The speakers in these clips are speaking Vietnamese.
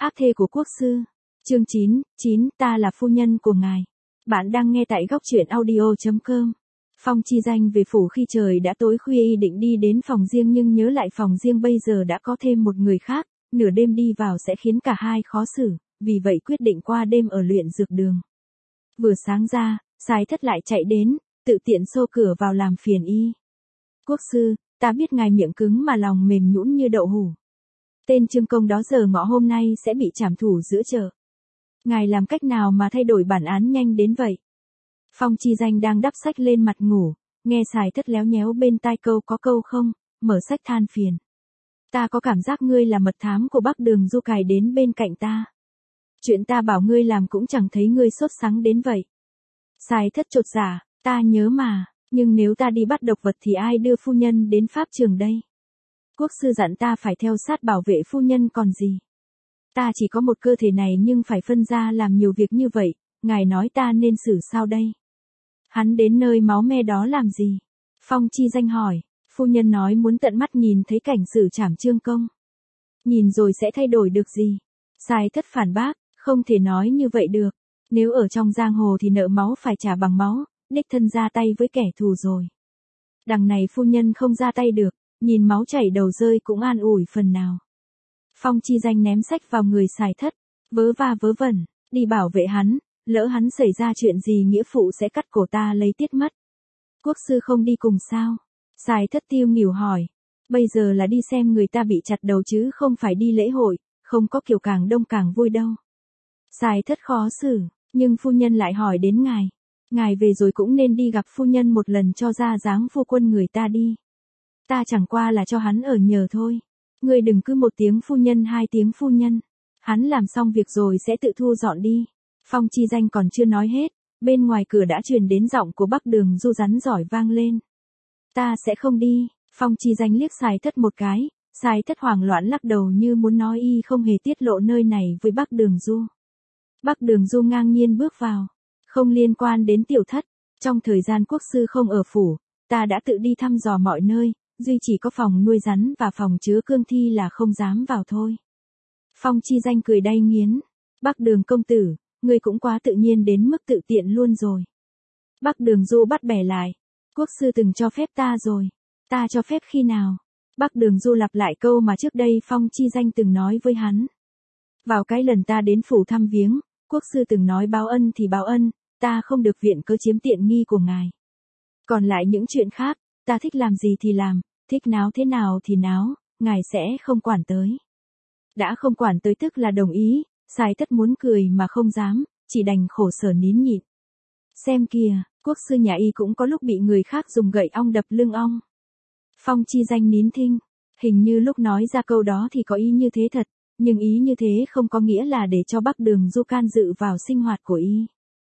Áp thê của quốc sư. Chương 9, ta là phu nhân của ngài. Bạn đang nghe tại góc truyện audio.com. Phong Chi Danh về phủ khi trời đã tối khuya y định đi đến phòng riêng nhưng nhớ lại phòng riêng bây giờ đã có thêm một người khác, nửa đêm đi vào sẽ khiến cả hai khó xử, vì vậy quyết định qua đêm ở luyện dược đường. Vừa sáng ra, Sái Thất lại chạy đến, tự tiện xô cửa vào làm phiền y. Quốc sư, ta biết ngài miệng cứng mà lòng mềm nhũn như đậu hũ. Tên Trương Công đó giờ ngọ hôm nay sẽ bị trảm thủ giữa chợ. Ngài làm cách nào mà thay đổi bản án nhanh đến vậy? Phong Chi Danh đang đắp sách lên mặt ngủ, nghe Sái Thất léo nhéo bên tai câu có câu không, mở sách than phiền. Ta có cảm giác ngươi là mật thám của Bắc Đường Du cài đến bên cạnh ta. Chuyện ta bảo ngươi làm cũng chẳng thấy ngươi sốt sắng đến vậy. Sái Thất chột dạ, ta nhớ mà, nhưng nếu ta đi bắt độc vật thì ai đưa phu nhân đến pháp trường đây? Quốc sư dặn ta phải theo sát bảo vệ phu nhân còn gì. Ta chỉ có một cơ thể này nhưng phải phân ra làm nhiều việc như vậy, ngài nói ta nên xử sao đây? Hắn đến nơi máu me đó làm gì? Phong Chi Danh hỏi, phu nhân nói muốn tận mắt nhìn thấy cảnh xử trảm Trương Công. Nhìn rồi sẽ thay đổi được gì? Sái Thất phản bác, không thể nói như vậy được. Nếu ở trong giang hồ thì nợ máu phải trả bằng máu, đích thân ra tay với kẻ thù rồi. Đằng này phu nhân không ra tay được, nhìn máu chảy đầu rơi cũng an ủi phần nào. Phong Chi Danh ném sách vào người Sái Thất, vớ va vớ vẩn, đi bảo vệ hắn, lỡ hắn xảy ra chuyện gì nghĩa phụ sẽ cắt cổ ta lấy tiết mất. Quốc sư không đi cùng sao? Sái Thất tiêu nghỉu hỏi, bây giờ là đi xem người ta bị chặt đầu chứ không phải đi lễ hội, không có kiểu càng đông càng vui đâu. Sái Thất khó xử, nhưng phu nhân lại hỏi đến ngài. Ngài về rồi cũng nên đi gặp phu nhân một lần cho ra dáng phu quân người ta đi. Ta chẳng qua là cho hắn ở nhờ thôi. Ngươi đừng cứ một tiếng phu nhân hai tiếng phu nhân. Hắn làm xong việc rồi sẽ tự thu dọn đi. Phong Chi Danh còn chưa nói hết, bên ngoài cửa đã truyền đến giọng của Bắc Đường Du rắn giỏi vang lên. Ta sẽ không đi. Phong Chi Danh liếc Sái Thất một cái, Sái Thất hoảng loạn lắc đầu như muốn nói y không hề tiết lộ nơi này với Bắc Đường Du. Bắc Đường Du ngang nhiên bước vào. Không liên quan đến tiểu thất, trong thời gian quốc sư không ở phủ, ta đã tự đi thăm dò mọi nơi, duy chỉ có phòng nuôi rắn và phòng chứa cương thi là không dám vào thôi. Phong Chi Danh cười đay nghiến, Bắc Đường công tử, ngươi cũng quá tự nhiên đến mức tự tiện luôn rồi. Bắc Đường Du bắt bẻ lại, quốc sư từng cho phép ta rồi, ta cho phép khi nào? Bắc Đường Du lặp lại câu mà trước đây Phong Chi Danh từng nói với hắn. Vào cái lần ta đến phủ thăm viếng, quốc sư từng nói báo ân thì báo ân, ta không được viện cớ chiếm tiện nghi của ngài. Còn lại những chuyện khác, ta thích làm gì thì làm, thích náo thế nào thì náo, ngài sẽ không quản tới. Đã không quản tới tức là đồng ý, Sái Thất muốn cười mà không dám, chỉ đành khổ sở nín nhịn. Xem kìa, quốc sư nhà y cũng có lúc bị người khác dùng gậy ong đập lưng ong. Phong Chi Danh nín thinh, hình như lúc nói ra câu đó thì có ý như thế thật, nhưng ý như thế không có nghĩa là để cho Bắc Đường Du can dự vào sinh hoạt của y.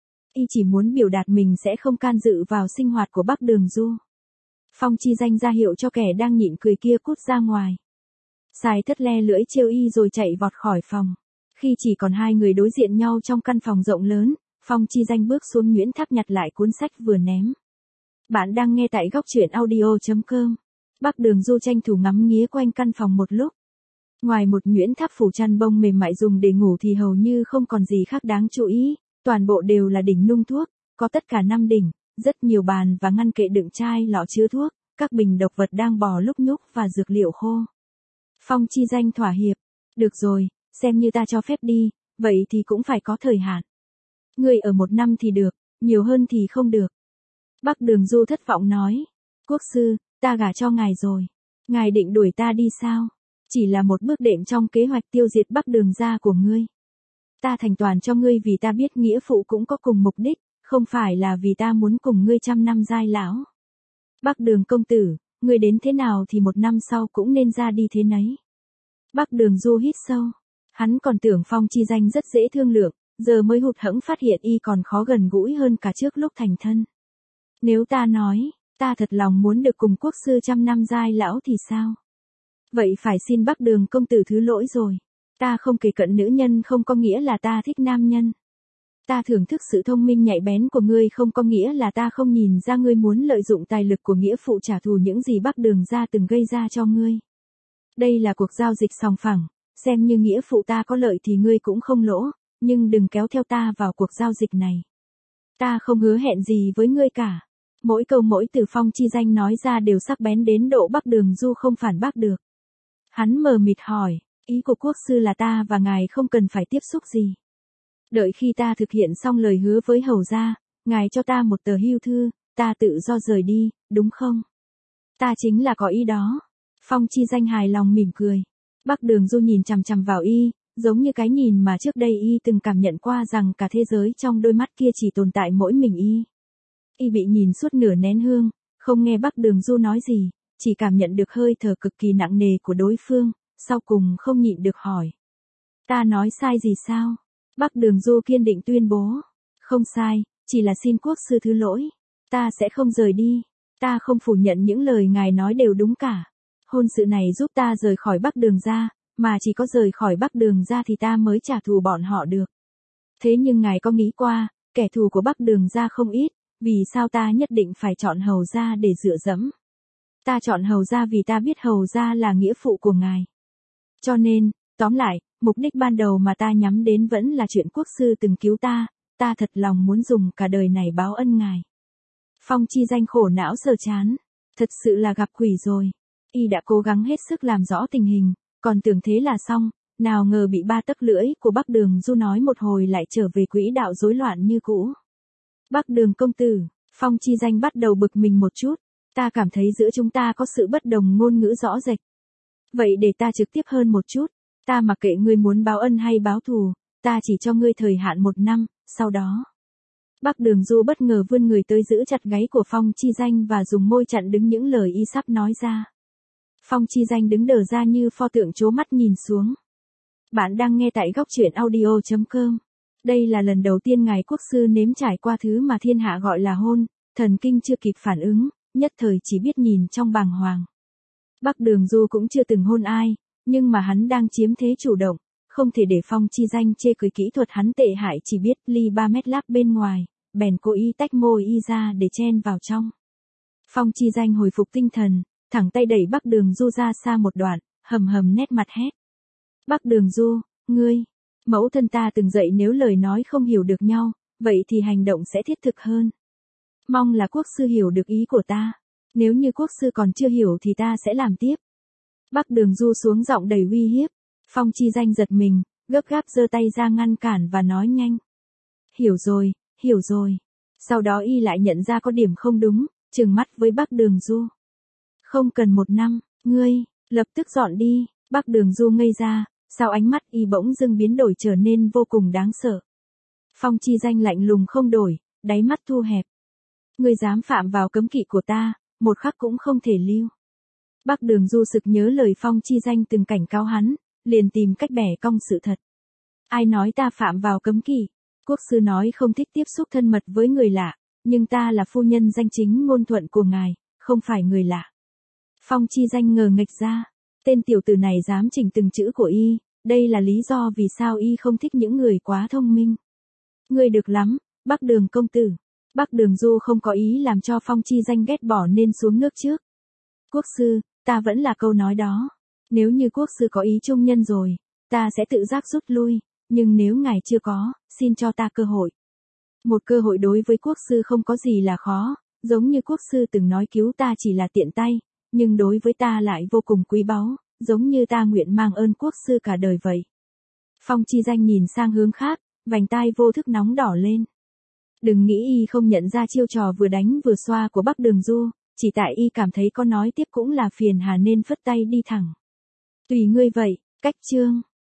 Y chỉ muốn biểu đạt mình sẽ không can dự vào sinh hoạt của Bắc Đường Du. Phong Chi Danh ra hiệu cho kẻ đang nhịn cười kia cút ra ngoài. Sái Thất le lưỡi trêu y rồi chạy vọt khỏi phòng. Khi chỉ còn hai người đối diện nhau trong căn phòng rộng lớn, Phong Chi Danh bước xuống Nguyễn Tháp nhặt lại cuốn sách vừa ném. Bạn đang nghe tại góc truyện audio.com. Bắc Đường Du tranh thủ ngắm nghía quanh căn phòng một lúc. Ngoài một nhuyễn tháp phủ chăn bông mềm mại dùng để ngủ thì hầu như không còn gì khác đáng chú ý, toàn bộ đều là đỉnh nung thuốc, có tất cả 5 đỉnh, rất nhiều bàn và ngăn kệ đựng chai lọ chứa thuốc, các bình độc vật đang bò lúc nhúc và dược liệu khô. Phong Chi Danh thỏa hiệp, được rồi, xem như ta cho phép đi, vậy thì cũng phải có thời hạn. Ngươi ở 1 năm thì được, nhiều hơn thì không được. Bắc Đường Du thất vọng nói, quốc sư, ta gả cho ngài rồi, ngài định đuổi ta đi sao? Chỉ là một bước đệm trong kế hoạch tiêu diệt Bắc Đường gia của ngươi. Ta thành toàn cho ngươi vì ta biết nghĩa phụ cũng có cùng mục đích, không phải là vì ta muốn cùng ngươi 100 năm giai lão. Bắc Đường công tử, ngươi đến thế nào thì 1 năm sau cũng nên ra đi thế nấy. Bắc Đường Du hít sâu, hắn còn tưởng Phong Chi Danh rất dễ thương lượng, giờ mới hụt hẫng phát hiện y còn khó gần gũi hơn cả trước lúc thành thân. Nếu ta nói, ta thật lòng muốn được cùng quốc sư 100 năm giai lão thì sao? Vậy phải xin Bắc Đường công tử thứ lỗi rồi. Ta không kề cận nữ nhân không có nghĩa là ta thích nam nhân. Ta thưởng thức sự thông minh nhạy bén của ngươi không có nghĩa là ta không nhìn ra ngươi muốn lợi dụng tài lực của nghĩa phụ trả thù những gì Bắc Đường gia từng gây ra cho ngươi. Đây là cuộc giao dịch sòng phẳng, xem như nghĩa phụ ta có lợi thì ngươi cũng không lỗ, nhưng đừng kéo theo ta vào cuộc giao dịch này. Ta không hứa hẹn gì với ngươi cả. Mỗi câu mỗi từ Phong Chi Danh nói ra đều sắc bén đến độ Bắc Đường Du không phản bác được. Hắn mờ mịt hỏi, ý của quốc sư là ta và ngài không cần phải tiếp xúc gì. Đợi khi ta thực hiện xong lời hứa với hầu gia, ngài cho ta một tờ hưu thư, ta tự do rời đi, đúng không? Ta chính là có ý đó. Phong Chi Danh hài lòng mỉm cười. Bắc Đường Du nhìn chằm chằm vào y, giống như cái nhìn mà trước đây y từng cảm nhận qua rằng cả thế giới trong đôi mắt kia chỉ tồn tại mỗi mình y. Y bị nhìn suốt nửa nén hương, không nghe Bắc Đường Du nói gì, chỉ cảm nhận được hơi thở cực kỳ nặng nề của đối phương, sau cùng không nhịn được hỏi. Ta nói sai gì sao? Bắc Đường Du kiên định tuyên bố. Không sai, chỉ là xin quốc sư thứ lỗi. Ta sẽ không rời đi. Ta không phủ nhận những lời ngài nói đều đúng cả. Hôn sự này giúp ta rời khỏi Bắc Đường ra, mà chỉ có rời khỏi Bắc Đường ra thì ta mới trả thù bọn họ được. Thế nhưng ngài có nghĩ qua, kẻ thù của Bắc Đường ra không ít, vì sao ta nhất định phải chọn hầu gia để dựa dẫm? Ta chọn hầu gia vì ta biết hầu gia là nghĩa phụ của ngài. Cho nên, tóm lại, mục đích ban đầu mà ta nhắm đến vẫn là chuyện quốc sư từng cứu ta thật lòng muốn dùng cả đời này báo ân ngài. Phong Chi Danh khổ não sờ chán. Thật sự là gặp quỷ rồi. Y đã cố gắng hết sức làm rõ tình hình, còn tưởng thế là xong, nào ngờ bị ba tấc lưỡi của Bắc Đường Du nói một hồi lại trở về quỹ đạo rối loạn như cũ. Bắc Đường công tử, Phong Chi Danh bắt đầu bực mình một chút, ta cảm thấy giữa chúng ta có sự bất đồng ngôn ngữ rõ rệt. Vậy để ta trực tiếp hơn một chút, ta mặc kệ ngươi muốn báo ân hay báo thù, ta chỉ cho ngươi thời hạn 1 năm, sau đó. Bắc Đường Du bất ngờ vươn người tới giữ chặt gáy của Phong Chi Danh và dùng môi chặn đứng những lời y sắp nói ra. Phong Chi Danh đứng đờ ra như pho tượng trố mắt nhìn xuống. Bạn đang nghe tại góc truyện audio.com. Đây là lần đầu tiên ngài quốc sư nếm trải qua thứ mà thiên hạ gọi là hôn, thần kinh chưa kịp phản ứng, nhất thời chỉ biết nhìn trong bàng hoàng. Bắc Đường Du cũng chưa từng hôn ai, nhưng mà hắn đang chiếm thế chủ động, không thể để Phong Chi Danh chê cười kỹ thuật hắn tệ hại chỉ biết ly 3 mét láp bên ngoài, bèn cố ý tách môi y ra để chen vào trong. Phong Chi Danh hồi phục tinh thần, thẳng tay đẩy Bắc Đường Du ra xa một đoạn, hầm hầm nét mặt hét. Bắc Đường Du, ngươi, mẫu thân ta từng dạy nếu lời nói không hiểu được nhau, vậy thì hành động sẽ thiết thực hơn. Mong là quốc sư hiểu được ý của ta, nếu như quốc sư còn chưa hiểu thì ta sẽ làm tiếp. Bắc Đường Du xuống giọng đầy uy hiếp. Phong Chi Danh giật mình, gấp gáp giơ tay ra ngăn cản và nói nhanh. Hiểu rồi, hiểu rồi. Sau đó y lại nhận ra có điểm không đúng, trừng mắt với Bắc Đường Du. Không cần 1 năm, ngươi, lập tức dọn đi. Bắc Đường Du ngây ra, sao ánh mắt y bỗng dưng biến đổi trở nên vô cùng đáng sợ. Phong Chi Danh lạnh lùng không đổi, đáy mắt thu hẹp. Ngươi dám phạm vào cấm kỵ của ta, một khắc cũng không thể lưu. Bắc Đường Du sực nhớ lời Phong Chi Danh từng cảnh cáo hắn, liền tìm cách bẻ cong sự thật. Ai nói ta phạm vào cấm kỵ? Quốc sư nói không thích tiếp xúc thân mật với người lạ, nhưng ta là phu nhân danh chính ngôn thuận của ngài, không phải người lạ. Phong Chi Danh ngờ nghệch ra, tên tiểu tử này dám chỉnh từng chữ của y, đây là lý do vì sao y không thích những người quá thông minh. Ngươi được lắm, Bắc Đường công tử. Bắc Đường Du không có ý làm cho Phong Chi Danh ghét bỏ nên xuống nước trước. Quốc sư, ta vẫn là câu nói đó. Nếu như quốc sư có ý trung nhân rồi, ta sẽ tự giác rút lui, nhưng nếu ngài chưa có, xin cho ta cơ hội. Một cơ hội đối với quốc sư không có gì là khó, giống như quốc sư từng nói cứu ta chỉ là tiện tay, nhưng đối với ta lại vô cùng quý báu, giống như ta nguyện mang ơn quốc sư cả đời vậy. Phong Chi Danh nhìn sang hướng khác, vành tai vô thức nóng đỏ lên. Đừng nghĩ y không nhận ra chiêu trò vừa đánh vừa xoa của Bắc Đường Du, chỉ tại y cảm thấy có nói tiếp cũng là phiền hà nên phất tay đi thẳng. Tùy ngươi vậy, cách chương.